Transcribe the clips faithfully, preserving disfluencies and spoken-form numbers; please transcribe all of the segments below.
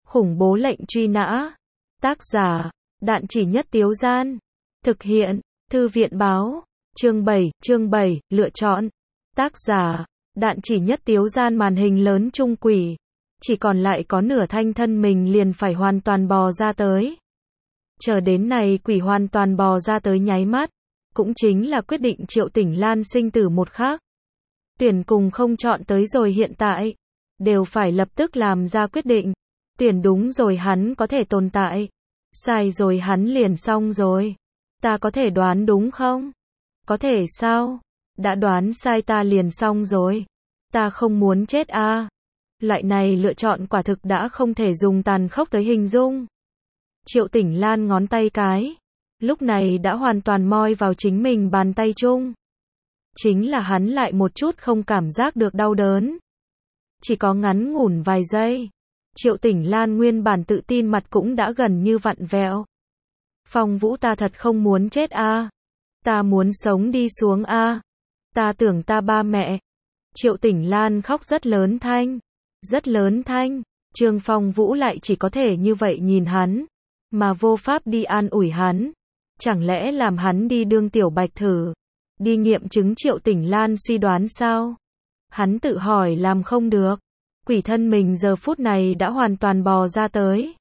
Khủng bố lệnh truy nã. Tác giả, Đạn Chỉ Nhất Tiếu Gian. Thực hiện, Thư viện báo. Chương bảy, chương bảy, lựa chọn. Tác giả, Đạn Chỉ Nhất Tiếu Gian. Màn hình lớn trung quỷ. Chỉ còn lại có nửa thanh thân mình liền phải hoàn toàn bò ra tới. Chờ đến này quỷ hoàn toàn bò ra tới nháy mắt. Cũng chính là quyết định Triệu Tỉnh Lan sinh tử một khắc. Tuyển cùng không chọn tới rồi hiện tại. Đều phải lập tức làm ra quyết định. Tuyển đúng rồi hắn có thể tồn tại. Sai rồi hắn liền xong rồi. Ta có thể đoán đúng không? Có thể sao? Đã đoán sai ta liền xong rồi. Ta không muốn chết a. À. Loại này lựa chọn quả thực đã không thể dùng tàn khốc tới hình dung. Triệu Tỉnh Lan ngón tay cái. Lúc này đã hoàn toàn moi vào chính mình bàn tay chung. Chính là hắn lại một chút không cảm giác được đau đớn. Chỉ có ngắn ngủn vài giây. Triệu Tỉnh Lan nguyên bản tự tin mặt cũng đã gần như vặn vẹo. Phong Vũ, ta thật không muốn chết a. À. Ta muốn sống đi xuống a. À. Ta tưởng ta ba mẹ. Triệu Tỉnh Lan khóc rất lớn thanh. Rất lớn thanh. Trương Phong Vũ lại chỉ có thể như vậy nhìn hắn. Mà vô pháp đi an ủi hắn. Chẳng lẽ làm hắn đi đương tiểu bạch thử. Đi nghiệm chứng Triệu Tỉnh Lan suy đoán sao? Hắn tự hỏi làm không được. Quỷ thân mình giờ phút này đã hoàn toàn bò ra tới.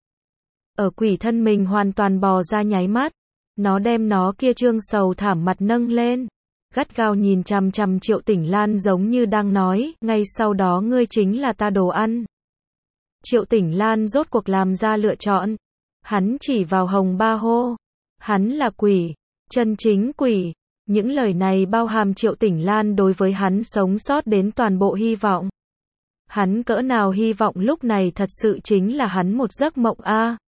Ở quỷ thân mình hoàn toàn bò ra nháy mắt. Nó đem nó kia trương sầu thảm mặt nâng lên. Gắt gao nhìn chằm chằm Triệu Tỉnh Lan giống như đang nói, ngay sau đó ngươi chính là ta đồ ăn. Triệu Tỉnh Lan rốt cuộc làm ra lựa chọn. Hắn chỉ vào Hồng Ba hô. Hắn là quỷ. Chân chính quỷ. Những lời này bao hàm Triệu Tỉnh Lan đối với hắn sống sót đến toàn bộ hy vọng. Hắn cỡ nào hy vọng lúc này thật sự chính là hắn một giấc mộng a. À.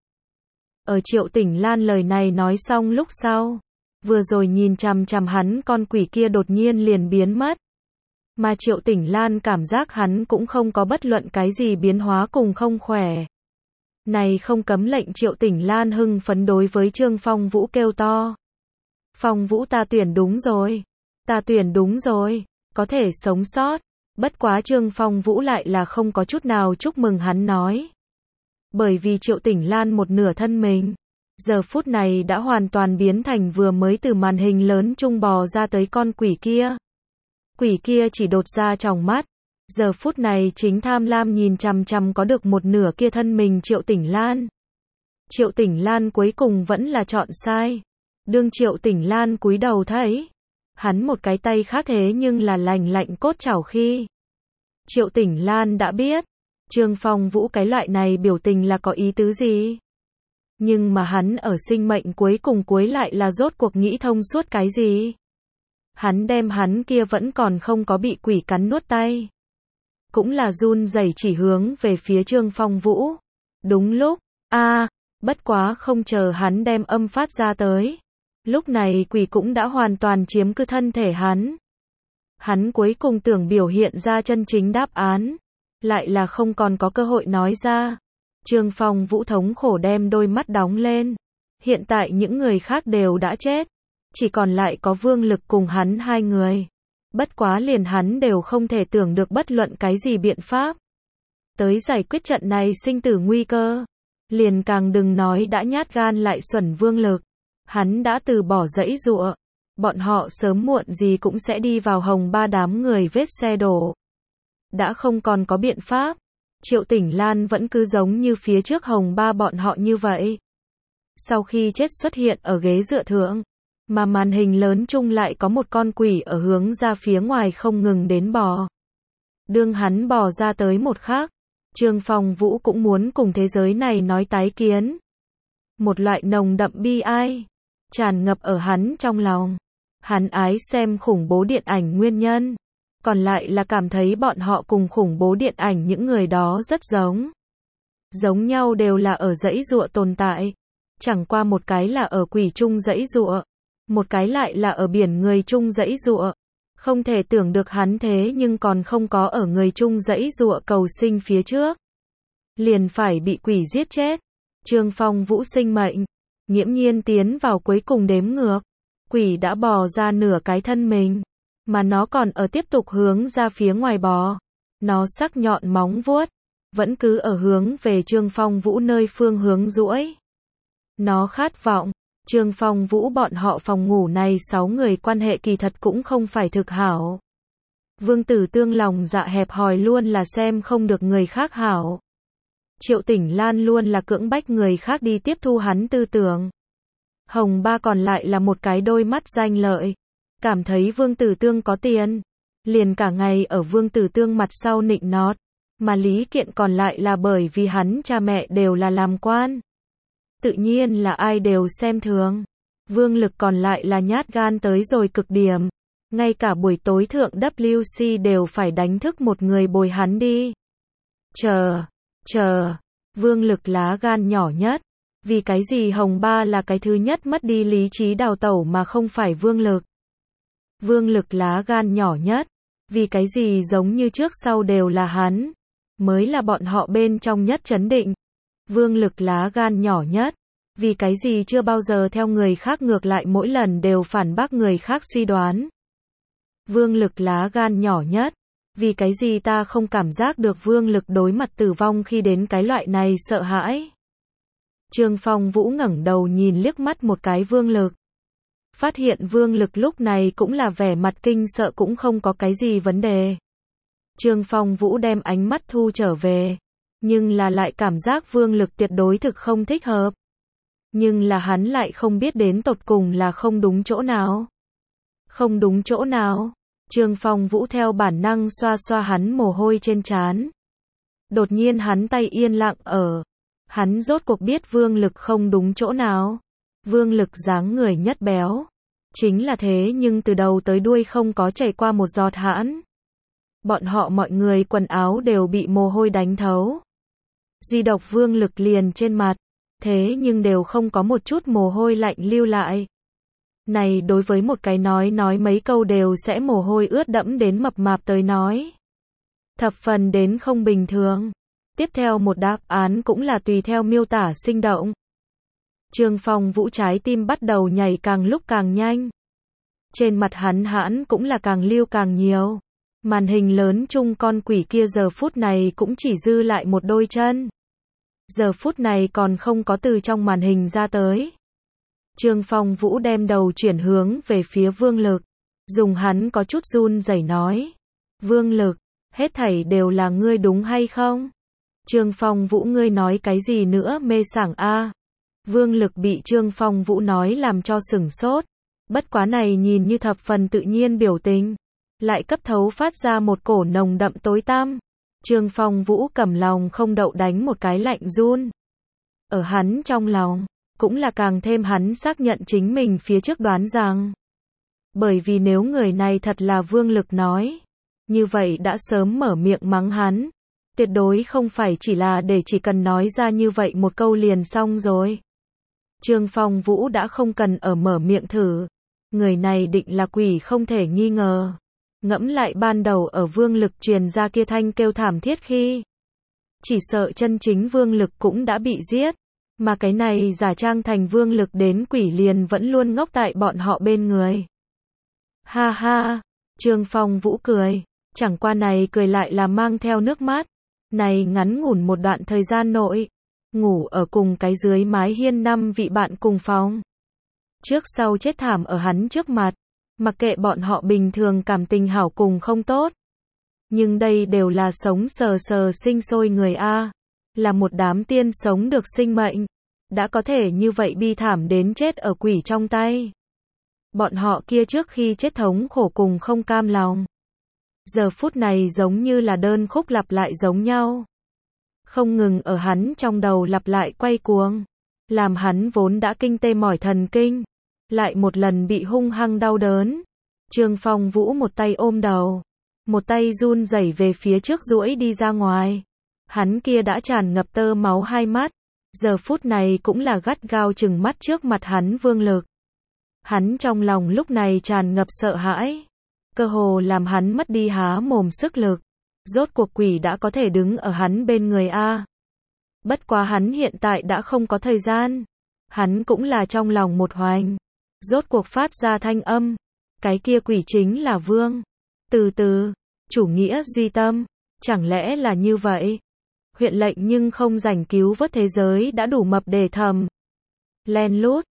Ở Triệu Tỉnh Lan lời này nói xong lúc sau, vừa rồi nhìn chằm chằm hắn con quỷ kia đột nhiên liền biến mất. Mà Triệu Tỉnh Lan cảm giác hắn cũng không có bất luận cái gì biến hóa cùng không khỏe. Này không cấm lệnh Triệu Tỉnh Lan hưng phấn đối với Trương Phong Vũ kêu to. Phong Vũ, ta tuyển đúng rồi. Ta tuyển đúng rồi. Có thể sống sót. Bất quá Trương Phong Vũ lại là không có chút nào chúc mừng hắn nói. Bởi vì Triệu Tỉnh Lan một nửa thân mình. Giờ phút này đã hoàn toàn biến thành vừa mới từ màn hình lớn trung bò ra tới con quỷ kia. Quỷ kia chỉ đột ra tròng mắt. Giờ phút này chính tham lam nhìn chằm chằm có được một nửa kia thân mình Triệu Tỉnh Lan. Triệu Tỉnh Lan cuối cùng vẫn là chọn sai. Đương Triệu Tỉnh Lan cúi đầu thấy. Hắn một cái tay khác thế nhưng là lành lạnh cốt chảo khi. Triệu Tỉnh Lan đã biết. Trương Phong Vũ cái loại này biểu tình là có ý tứ gì. Nhưng mà hắn ở sinh mệnh cuối cùng cuối lại là rốt cuộc nghĩ thông suốt cái gì. Hắn đem hắn kia vẫn còn không có bị quỷ cắn nuốt tay. Cũng là run rẩy chỉ hướng về phía Trương Phong Vũ. Đúng lúc, a à, bất quá không chờ hắn đem âm phát ra tới. Lúc này quỷ cũng đã hoàn toàn chiếm cứ thân thể hắn. Hắn cuối cùng tưởng biểu hiện ra chân chính đáp án. Lại là không còn có cơ hội nói ra. Trương Phong Vũ thống khổ đem đôi mắt đóng lên. Hiện tại những người khác đều đã chết. Chỉ còn lại có Vương Lực cùng hắn hai người. Bất quá liền hắn đều không thể tưởng được bất luận cái gì biện pháp. Tới giải quyết trận này sinh tử nguy cơ. Liền càng đừng nói đã nhát gan lại xuẩn Vương Lực. Hắn đã từ bỏ dãy dụa. Bọn họ sớm muộn gì cũng sẽ đi vào Hồng Ba đám người vết xe đổ. Đã không còn có biện pháp. Triệu Tỉnh Lan vẫn cứ giống như phía trước Hồng Ba bọn họ như vậy. Sau khi chết xuất hiện ở ghế dựa thượng. Mà màn hình lớn chung lại có một con quỷ ở hướng ra phía ngoài không ngừng đến bò. Đương hắn bò ra tới một khắc. Trương Phong Vũ cũng muốn cùng thế giới này nói tái kiến. Một loại nồng đậm bi ai. Tràn ngập ở hắn trong lòng. Hắn ái xem khủng bố điện ảnh nguyên nhân. Còn lại là cảm thấy bọn họ cùng khủng bố điện ảnh những người đó rất giống. Giống nhau đều là ở dãy dụa tồn tại. Chẳng qua một cái là ở quỷ chung dãy dụa. Một cái lại là ở biển người chung dãy dụa. Không thể tưởng được hắn thế nhưng còn không có ở người chung dãy dụa cầu sinh phía trước. Liền phải bị quỷ giết chết. Trương Phong Vũ sinh mệnh. Nghiễm nhiên tiến vào cuối cùng đếm ngược. Quỷ đã bò ra nửa cái thân mình. Mà nó còn ở tiếp tục hướng ra phía ngoài bò. Nó sắc nhọn móng vuốt. vẫn cứ ở hướng về Trương Phong Vũ nơi phương hướng duỗi. Nó khát vọng, Trương Phong Vũ bọn họ phòng ngủ này sáu người quan hệ kỳ thật cũng không phải thực hảo. Vương Tử Tương lòng dạ hẹp hòi luôn là xem không được người khác hảo. Triệu Tỉnh Lan luôn là cưỡng bách người khác đi tiếp thu hắn tư tưởng. Hồng Ba còn lại là một cái đôi mắt danh lợi. Cảm thấy Vương Tử Tương có tiền. Liền cả ngày ở Vương Tử Tương mặt sau nịnh nót. Mà Lý Kiện còn lại là bởi vì hắn cha mẹ đều là làm quan. Tự nhiên là ai đều xem thường. Vương Lực còn lại là nhát gan tới rồi cực điểm. Ngay cả buổi tối thượng W C đều phải đánh thức một người bồi hắn đi. Chờ, chờ, Vương Lực lá gan nhỏ nhất. Vì cái gì Hồng Ba là cái thứ nhất mất đi lý trí đào tẩu mà không phải Vương Lực. Vương Lực lá gan nhỏ nhất. Vì cái gì giống như trước sau đều là hắn. Mới là bọn họ bên trong nhất chấn định. Vương Lực lá gan nhỏ nhất. Vì cái gì chưa bao giờ theo người khác ngược lại mỗi lần đều phản bác người khác suy đoán. Vương Lực lá gan nhỏ nhất. Vì cái gì ta không cảm giác được Vương Lực đối mặt tử vong khi đến cái loại này sợ hãi. Trương Phong Vũ ngẩng đầu nhìn liếc mắt một cái Vương Lực. Phát hiện Vương Lực lúc này cũng là vẻ mặt kinh sợ cũng không có cái gì vấn đề. Trương Phong Vũ đem ánh mắt thu trở về. Nhưng là lại cảm giác Vương Lực tuyệt đối thực không thích hợp. Nhưng là hắn lại không biết đến tột cùng là không đúng chỗ nào. Không đúng chỗ nào. Trương Phong Vũ theo bản năng xoa xoa hắn mồ hôi trên trán. Đột nhiên hắn tay yên lặng ở. Hắn rốt cuộc biết Vương Lực không đúng chỗ nào. Vương Lực dáng người nhất béo. Chính là thế nhưng từ đầu tới đuôi không có chảy qua một giọt hãn. Bọn họ mọi người quần áo đều bị mồ hôi đánh thấu. Duy độc Vương Lực liền trên mặt. Thế nhưng đều không có một chút mồ hôi lạnh lưu lại. Này đối với một cái nói nói mấy câu đều sẽ mồ hôi ướt đẫm đến mập mạp tới nói. Thập phần đến không bình thường. Tiếp theo một đáp án cũng là tùy theo miêu tả sinh động. Trương Phong Vũ trái tim bắt đầu nhảy càng lúc càng nhanh. Trên mặt hắn hãn cũng là càng lưu càng nhiều. Màn hình lớn chung con quỷ kia giờ phút này cũng chỉ dư lại một đôi chân. Giờ phút này còn không có từ trong màn hình ra tới. Trương Phong Vũ đem đầu chuyển hướng về phía Vương Lực. Dùng hắn có chút run rẩy nói. Vương Lực, hết thảy đều là ngươi đúng hay không? Trương Phong Vũ ngươi nói cái gì nữa mê sảng a? Vương Lực bị Trương Phong Vũ nói làm cho sửng sốt. Bất quá này nhìn như thập phần tự nhiên biểu tình. Lại cấp thấu phát ra một cổ nồng đậm tối tăm. Trương Phong Vũ cầm lòng không đậu đánh một cái lạnh run. Ở hắn trong lòng, cũng là càng thêm hắn xác nhận chính mình phía trước đoán rằng. Bởi vì nếu người này thật là Vương Lực nói, như vậy đã sớm mở miệng mắng hắn. Tuyệt đối không phải chỉ là để chỉ cần nói ra như vậy một câu liền xong rồi. Trương Phong Vũ đã không cần ở mở miệng thử. Người này định là quỷ không thể nghi ngờ. Ngẫm lại ban đầu ở Vương Lực truyền ra kia thanh kêu thảm thiết khi. Chỉ sợ chân chính Vương Lực cũng đã bị giết. Mà cái này giả trang thành Vương Lực đến quỷ liền vẫn luôn ngốc tại bọn họ bên người. Ha ha, Trương Phong Vũ cười. Chẳng qua này cười lại là mang theo nước mắt. Này ngắn ngủn một đoạn thời gian nội. Ngủ ở cùng cái dưới mái hiên năm vị bạn cùng phòng. Trước sau chết thảm ở hắn trước mặt. Mặc kệ bọn họ bình thường cảm tình hảo cùng không tốt. Nhưng đây đều là sống sờ sờ sinh sôi người A. Là một đám tiên sống được sinh mệnh. Đã có thể như vậy bi thảm đến chết ở quỷ trong tay. Bọn họ kia trước khi chết thống khổ cùng không cam lòng. Giờ phút này giống như là đơn khúc lặp lại giống nhau. Không ngừng ở hắn trong đầu lặp lại quay cuồng. Làm hắn vốn đã kinh tê mỏi thần kinh. Lại một lần bị hung hăng đau đớn. Trương Phong Vũ một tay ôm đầu. Một tay run rẩy về phía trước duỗi đi ra ngoài. Hắn kia đã tràn ngập tơ máu hai mắt. Giờ phút này cũng là gắt gao chừng mắt trước mặt hắn Vương Lực. Hắn trong lòng lúc này tràn ngập sợ hãi. Cơ hồ làm hắn mất đi há mồm sức lực. Rốt cuộc quỷ đã có thể đứng ở hắn bên người A. Bất quá hắn hiện tại đã không có thời gian. Hắn cũng là trong lòng một hoành. Rốt cuộc phát ra thanh âm. Cái kia quỷ chính là Vương. Từ từ, chủ nghĩa duy tâm. Chẳng lẽ là như vậy? huyện lệnh nhưng không rảnh cứu vớt thế giới đã đủ mập để thầm. Len lút,